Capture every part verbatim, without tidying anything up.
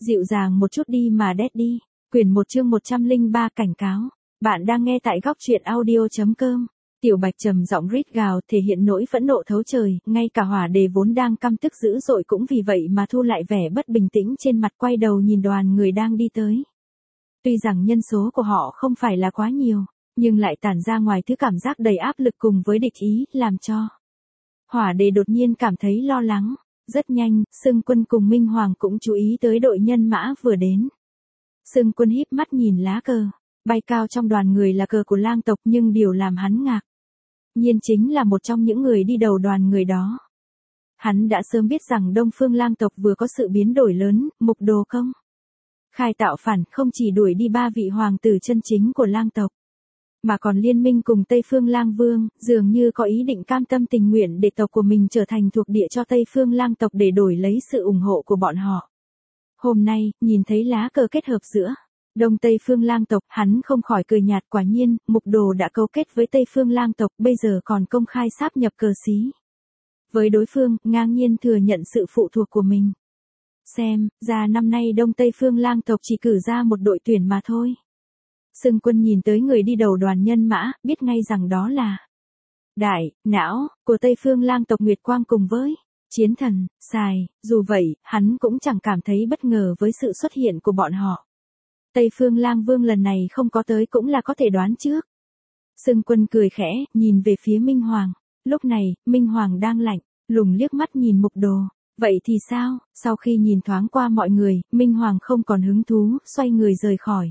Dịu dàng một chút đi mà Daddy. Quyển một chương một trăm lẻ ba cảnh cáo. Bạn đang nghe tại góc truyện audio chấm com. Tiểu Bạch trầm giọng rít gào thể hiện nỗi phẫn nộ thấu trời, ngay cả Hỏa Đề vốn đang căm tức dữ dội cũng vì vậy mà thu lại vẻ bất bình tĩnh trên mặt, quay đầu nhìn đoàn người đang đi tới. Tuy rằng nhân số của họ không phải là quá nhiều, nhưng lại tản ra ngoài thứ cảm giác đầy áp lực cùng với địch ý, làm cho Hỏa Đề đột nhiên cảm thấy lo lắng. Rất nhanh, Sưng Quân cùng Minh Hoàng cũng chú ý tới đội nhân mã vừa đến. Sưng Quân híp mắt nhìn lá cờ, bay cao trong đoàn người là cờ của lang tộc, nhưng điều làm hắn ngạc nhiên chính là một trong những người đi đầu đoàn người đó. Hắn đã sớm biết rằng Đông Phương lang tộc vừa có sự biến đổi lớn, Mục Đồ công khai tạo phản, không chỉ đuổi đi ba vị hoàng tử chân chính của lang tộc, mà còn liên minh cùng Tây Phương Lang Vương, dường như có ý định cam tâm tình nguyện để tộc của mình trở thành thuộc địa cho Tây Phương Lang tộc để đổi lấy sự ủng hộ của bọn họ. Hôm nay, nhìn thấy lá cờ kết hợp giữa Đông Tây Phương Lang tộc, hắn không khỏi cười nhạt, quả nhiên, Mục Đồ đã cấu kết với Tây Phương Lang tộc, bây giờ còn công khai sáp nhập cờ xí với đối phương, ngang nhiên thừa nhận sự phụ thuộc của mình. Xem ra năm nay Đông Tây Phương Lang tộc chỉ cử ra một đội tuyển mà thôi. Sưng Quân nhìn tới người đi đầu đoàn nhân mã, biết ngay rằng đó là đại não của Tây Phương Lang tộc Nguyệt Quang cùng với Chiến Thần, Sài. Dù vậy, hắn cũng chẳng cảm thấy bất ngờ với sự xuất hiện của bọn họ. Tây Phương Lang Vương lần này không có tới cũng là có thể đoán trước. Sưng Quân cười khẽ, nhìn về phía Minh Hoàng. Lúc này, Minh Hoàng đang lạnh lùng liếc mắt nhìn Mục Đồ. Vậy thì sao? Sau khi nhìn thoáng qua mọi người, Minh Hoàng không còn hứng thú, xoay người rời khỏi.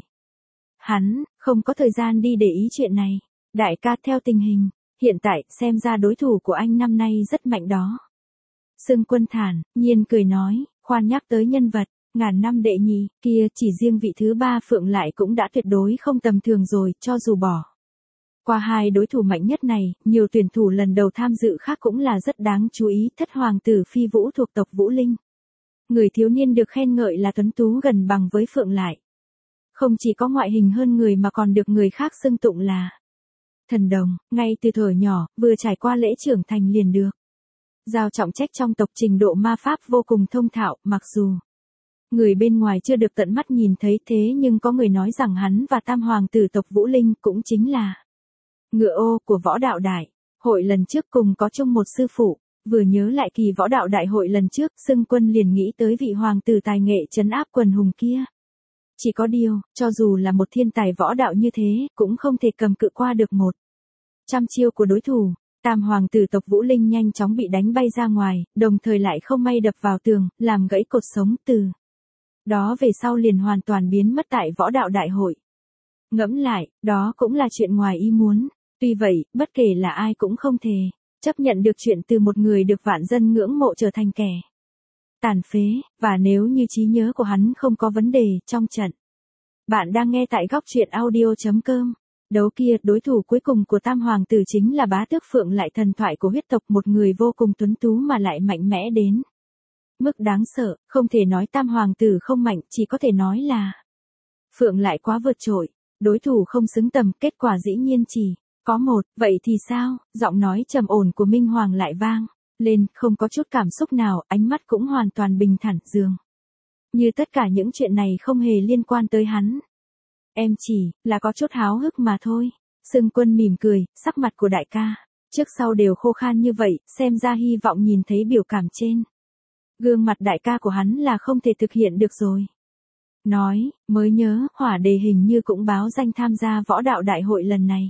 Hắn không có thời gian đi để ý chuyện này. Đại ca, theo tình hình hiện tại, xem ra đối thủ của anh năm nay rất mạnh đó. Sưng Quân thản nhiên cười nói, khoan nhắc tới nhân vật ngàn năm đệ nhị kia, chỉ riêng vị thứ ba Phượng lại cũng đã tuyệt đối không tầm thường rồi, cho dù bỏ qua hai đối thủ mạnh nhất này, nhiều tuyển thủ lần đầu tham dự khác cũng là rất đáng chú ý. Thất hoàng tử Phi Vũ thuộc tộc Vũ Linh, người thiếu niên được khen ngợi là tuấn tú gần bằng với Phượng lại. Không chỉ có ngoại hình hơn người mà còn được người khác xưng tụng là thần đồng, ngay từ thuở nhỏ, vừa trải qua lễ trưởng thành liền được giao trọng trách trong tộc, trình độ ma pháp vô cùng thông thạo, mặc dù người bên ngoài chưa được tận mắt nhìn thấy, thế nhưng có người nói rằng hắn và tam hoàng tử tộc Vũ Linh cũng chính là ngựa ô của võ đạo đại hội lần trước cùng có chung một sư phụ. Vừa nhớ lại kỳ võ đạo đại hội lần trước, Sưng Quân liền nghĩ tới vị hoàng tử tài nghệ trấn áp quần hùng kia. Chỉ có điều, cho dù là một thiên tài võ đạo như thế, cũng không thể cầm cự qua được một trăm chiêu của đối thủ. Tam hoàng tử tộc Vũ Linh nhanh chóng bị đánh bay ra ngoài, đồng thời lại không may đập vào tường, làm gãy cột sống, từ đó về sau liền hoàn toàn biến mất tại võ đạo đại hội. Ngẫm lại, đó cũng là chuyện ngoài ý muốn. Tuy vậy, bất kể là ai cũng không thể chấp nhận được chuyện từ một người được vạn dân ngưỡng mộ trở thành kẻ tàn phế, và nếu như trí nhớ của hắn không có vấn đề trong trận. Bạn đang nghe tại góc truyện audio chấm com. Đấu kia, đối thủ cuối cùng của tam hoàng tử chính là bá tước Phượng lại, thần thoại của huyết tộc, một người vô cùng tuấn tú mà lại mạnh mẽ đến mức đáng sợ. Không thể nói tam hoàng tử không mạnh, chỉ có thể nói là Phượng lại quá vượt trội, đối thủ không xứng tầm, kết quả dĩ nhiên chỉ có một. Vậy thì sao? Giọng nói trầm ổn của Minh Hoàng lại vang lên, không có chút cảm xúc nào, ánh mắt cũng hoàn toàn bình thản, dường như tất cả những chuyện này không hề liên quan tới hắn. Em chỉ là có chút háo hức mà thôi. Sưng Quân mỉm cười, sắc mặt của đại ca trước sau đều khô khan như vậy, xem ra hy vọng nhìn thấy biểu cảm trên gương mặt đại ca của hắn là không thể thực hiện được rồi. Nói, mới nhớ, Hỏa Đề hình như cũng báo danh tham gia võ đạo đại hội lần này.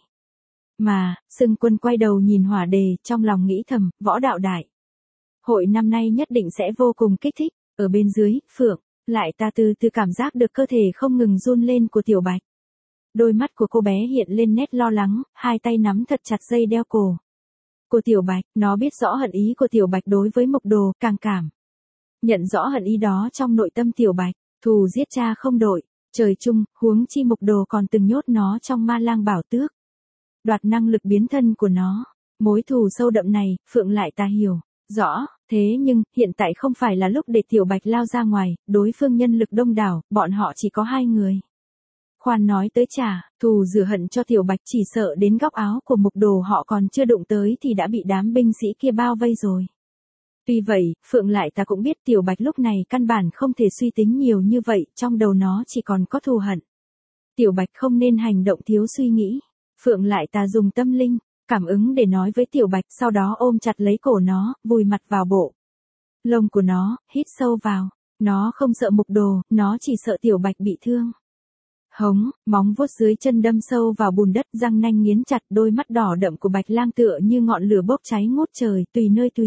Mà, Sưng Quân quay đầu nhìn Hỏa Đề, trong lòng nghĩ thầm, võ đạo đại hội năm nay nhất định sẽ vô cùng kích thích. Ở bên dưới, Phượng lại ta từ từ cảm giác được cơ thể không ngừng run lên của Tiểu Bạch. Đôi mắt của cô bé hiện lên nét lo lắng, hai tay nắm thật chặt dây đeo cổ của Tiểu Bạch. Nó biết rõ hận ý của Tiểu Bạch đối với Mục Đồ, càng cảm nhận rõ hận ý đó trong nội tâm Tiểu Bạch. Thù giết cha không đội trời chung, huống chi Mục Đồ còn từng nhốt nó trong ma lang bảo tước, đoạt năng lực biến thân của nó. Mối thù sâu đậm này, Phượng lại ta hiểu rõ, thế nhưng, hiện tại không phải là lúc để Tiểu Bạch lao ra ngoài, đối phương nhân lực đông đảo, bọn họ chỉ có hai người. Khoan nói tới trả thù rửa hận cho Tiểu Bạch, chỉ sợ đến góc áo của Mục Đồ họ còn chưa đụng tới thì đã bị đám binh sĩ kia bao vây rồi. Tuy vậy, Phượng Lại Ta cũng biết Tiểu Bạch lúc này căn bản không thể suy tính nhiều như vậy, trong đầu nó chỉ còn có thù hận. Tiểu Bạch không nên hành động thiếu suy nghĩ. Phượng Lại Ta dùng tâm linh, cảm ứng để nói với Tiểu Bạch, sau đó ôm chặt lấy cổ nó, vùi mặt vào bộ lông của nó, hít sâu vào. Nó không sợ Mục Đồ, nó chỉ sợ Tiểu Bạch bị thương. Hống, móng vuốt dưới chân đâm sâu vào bùn đất, răng nanh nghiến chặt, đôi mắt đỏ đậm của Bạch Lang tựa như ngọn lửa bốc cháy ngút trời, tùy nơi tùy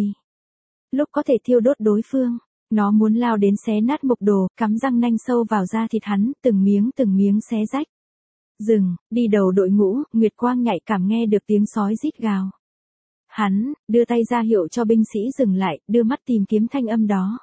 lúc có thể thiêu đốt đối phương. Nó muốn lao đến xé nát Mục Đồ, cắm răng nanh sâu vào da thịt hắn, từng miếng từng miếng xé rách. Dừng, đi đầu đội ngũ, Nguyệt Quang nhạy cảm nghe được tiếng sói rít gào. Hắn đưa tay ra hiệu cho binh sĩ dừng lại, đưa mắt tìm kiếm thanh âm đó.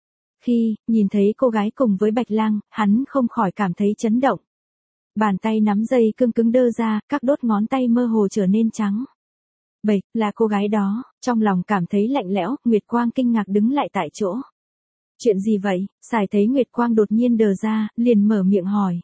Khi nhìn thấy cô gái cùng với Bạch Lang, hắn không khỏi cảm thấy chấn động. Bàn tay nắm dây cương cứng đơ ra, các đốt ngón tay mơ hồ trở nên trắng. Bạch, là cô gái đó, trong lòng cảm thấy lạnh lẽo, Nguyệt Quang kinh ngạc đứng lại tại chỗ. Chuyện gì vậy? Sài thấy Nguyệt Quang đột nhiên đờ ra, liền mở miệng hỏi.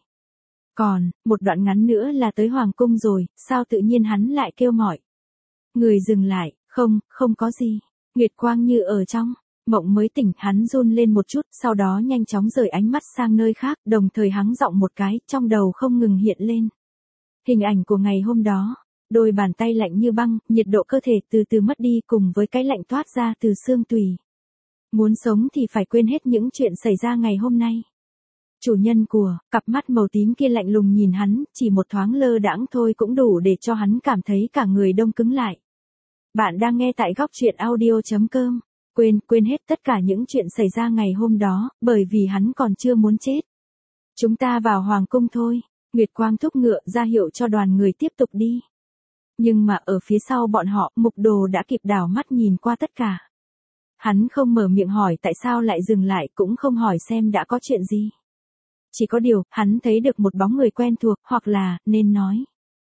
Còn, một đoạn ngắn nữa là tới Hoàng Cung rồi, sao tự nhiên hắn lại kêu mỏi? Người dừng lại, không, không có gì. Nguyệt Quang như ở trong mộng mới tỉnh, hắn run lên một chút, sau đó nhanh chóng rời ánh mắt sang nơi khác, đồng thời hắng giọng một cái, trong đầu không ngừng hiện lên hình ảnh của ngày hôm đó. Đôi bàn tay lạnh như băng, nhiệt độ cơ thể từ từ mất đi cùng với cái lạnh toát ra từ xương tủy. Muốn sống thì phải quên hết những chuyện xảy ra ngày hôm nay. Chủ nhân của cặp mắt màu tím kia lạnh lùng nhìn hắn, chỉ một thoáng lơ đãng thôi cũng đủ để cho hắn cảm thấy cả người đông cứng lại. Bạn đang nghe tại góc truyện audio chấm com. Quên, quên hết tất cả những chuyện xảy ra ngày hôm đó, bởi vì hắn còn chưa muốn chết. Chúng ta vào Hoàng Cung thôi. Nguyệt Quang thúc ngựa ra hiệu cho đoàn người tiếp tục đi. Nhưng mà ở phía sau bọn họ, Mục Đồ đã kịp đảo mắt nhìn qua tất cả. Hắn không mở miệng hỏi tại sao lại dừng lại, cũng không hỏi xem đã có chuyện gì. Chỉ có điều, hắn thấy được một bóng người quen thuộc, hoặc là, nên nói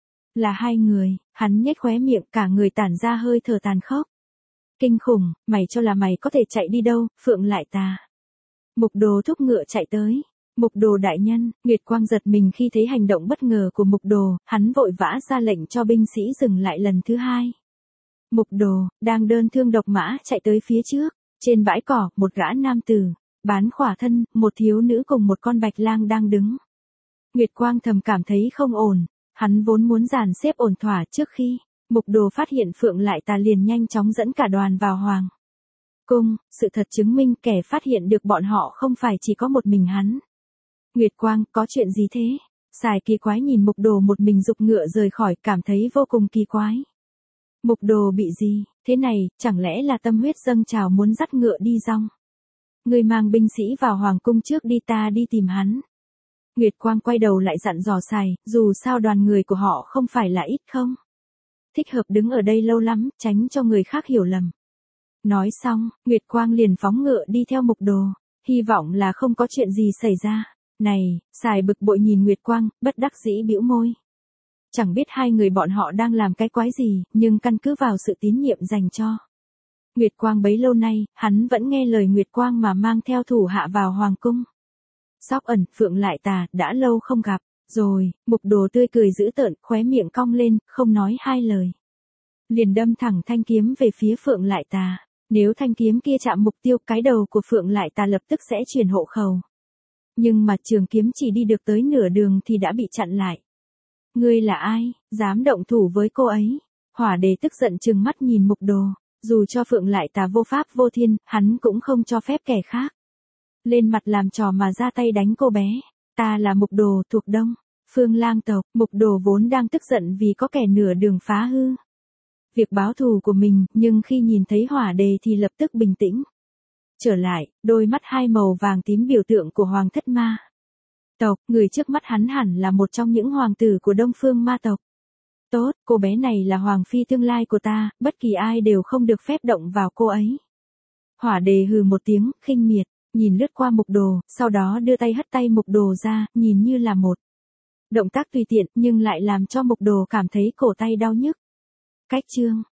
là hai người. Hắn nhếch khóe miệng, cả người tản ra hơi thở tàn khốc. Kinh khủng, mày cho là mày có thể chạy đi đâu, Phượng Lại Ta. Mục Đồ thúc ngựa chạy tới. Mục Đồ đại nhân, Nguyệt Quang giật mình khi thấy hành động bất ngờ của Mục Đồ, hắn vội vã ra lệnh cho binh sĩ dừng lại lần thứ hai. Mục Đồ, đang đơn thương độc mã chạy tới phía trước. Trên bãi cỏ, một gã nam tử, bán khỏa thân, một thiếu nữ cùng một con Bạch Lang đang đứng. Nguyệt Quang thầm cảm thấy không ổn, hắn vốn muốn dàn xếp ổn thỏa trước khi Mục Đồ phát hiện Phượng Lại Ta liền nhanh chóng dẫn cả đoàn vào Hoàng Cung, sự thật chứng minh kẻ phát hiện được bọn họ không phải chỉ có một mình hắn. Nguyệt Quang, có chuyện gì thế? Sài kỳ quái nhìn Mục Đồ một mình giục ngựa rời khỏi, cảm thấy vô cùng kỳ quái. Mục Đồ bị gì, thế này, chẳng lẽ là tâm huyết dâng trào muốn dắt ngựa đi rong? Người mang binh sĩ vào Hoàng Cung trước đi, ta đi tìm hắn. Nguyệt Quang quay đầu lại dặn dò Sài, dù sao đoàn người của họ không phải là ít không? Thích hợp đứng ở đây lâu lắm, tránh cho người khác hiểu lầm. Nói xong, Nguyệt Quang liền phóng ngựa đi theo Mục Đồ, hy vọng là không có chuyện gì xảy ra. Này, Sài bực bội nhìn Nguyệt Quang, bất đắc dĩ bĩu môi. Chẳng biết hai người bọn họ đang làm cái quái gì, nhưng căn cứ vào sự tín nhiệm dành cho Nguyệt Quang bấy lâu nay, hắn vẫn nghe lời Nguyệt Quang mà mang theo thủ hạ vào Hoàng Cung. Sóc Ẩn, Phượng Lại Ta, đã lâu không gặp. Rồi, Mục Đồ tươi cười dữ tợn, khóe miệng cong lên, không nói hai lời. Liền đâm thẳng thanh kiếm về phía Phượng Lại Ta. Nếu thanh kiếm kia chạm mục tiêu, cái đầu của Phượng Lại Ta lập tức sẽ chuyển hộ khẩu. Nhưng mà trường kiếm chỉ đi được tới nửa đường thì đã bị chặn lại. Ngươi là ai, dám động thủ với cô ấy? Hỏa Đề tức giận trừng mắt nhìn Mục Đồ. Dù cho Phượng Lại Ta vô pháp vô thiên, hắn cũng không cho phép kẻ khác lên mặt làm trò mà ra tay đánh cô bé. Ta là Mục Đồ thuộc Đông Phương Lang tộc. Mục Đồ vốn đang tức giận vì có kẻ nửa đường phá hư việc báo thù của mình, nhưng khi nhìn thấy Hỏa Đề thì lập tức bình tĩnh trở lại, đôi mắt hai màu vàng tím biểu tượng của Hoàng Thất Ma tộc. Người trước mắt hắn hẳn là một trong những hoàng tử của Đông Phương Ma tộc. Tốt, cô bé này là hoàng phi tương lai của ta, bất kỳ ai đều không được phép động vào cô ấy. Hỏa Đề hừ một tiếng, khinh miệt, nhìn lướt qua Mục Đồ, sau đó đưa tay hất tay Mục Đồ ra, nhìn như là một động tác tùy tiện, nhưng lại làm cho Mục Đồ cảm thấy cổ tay đau nhức. Cách chương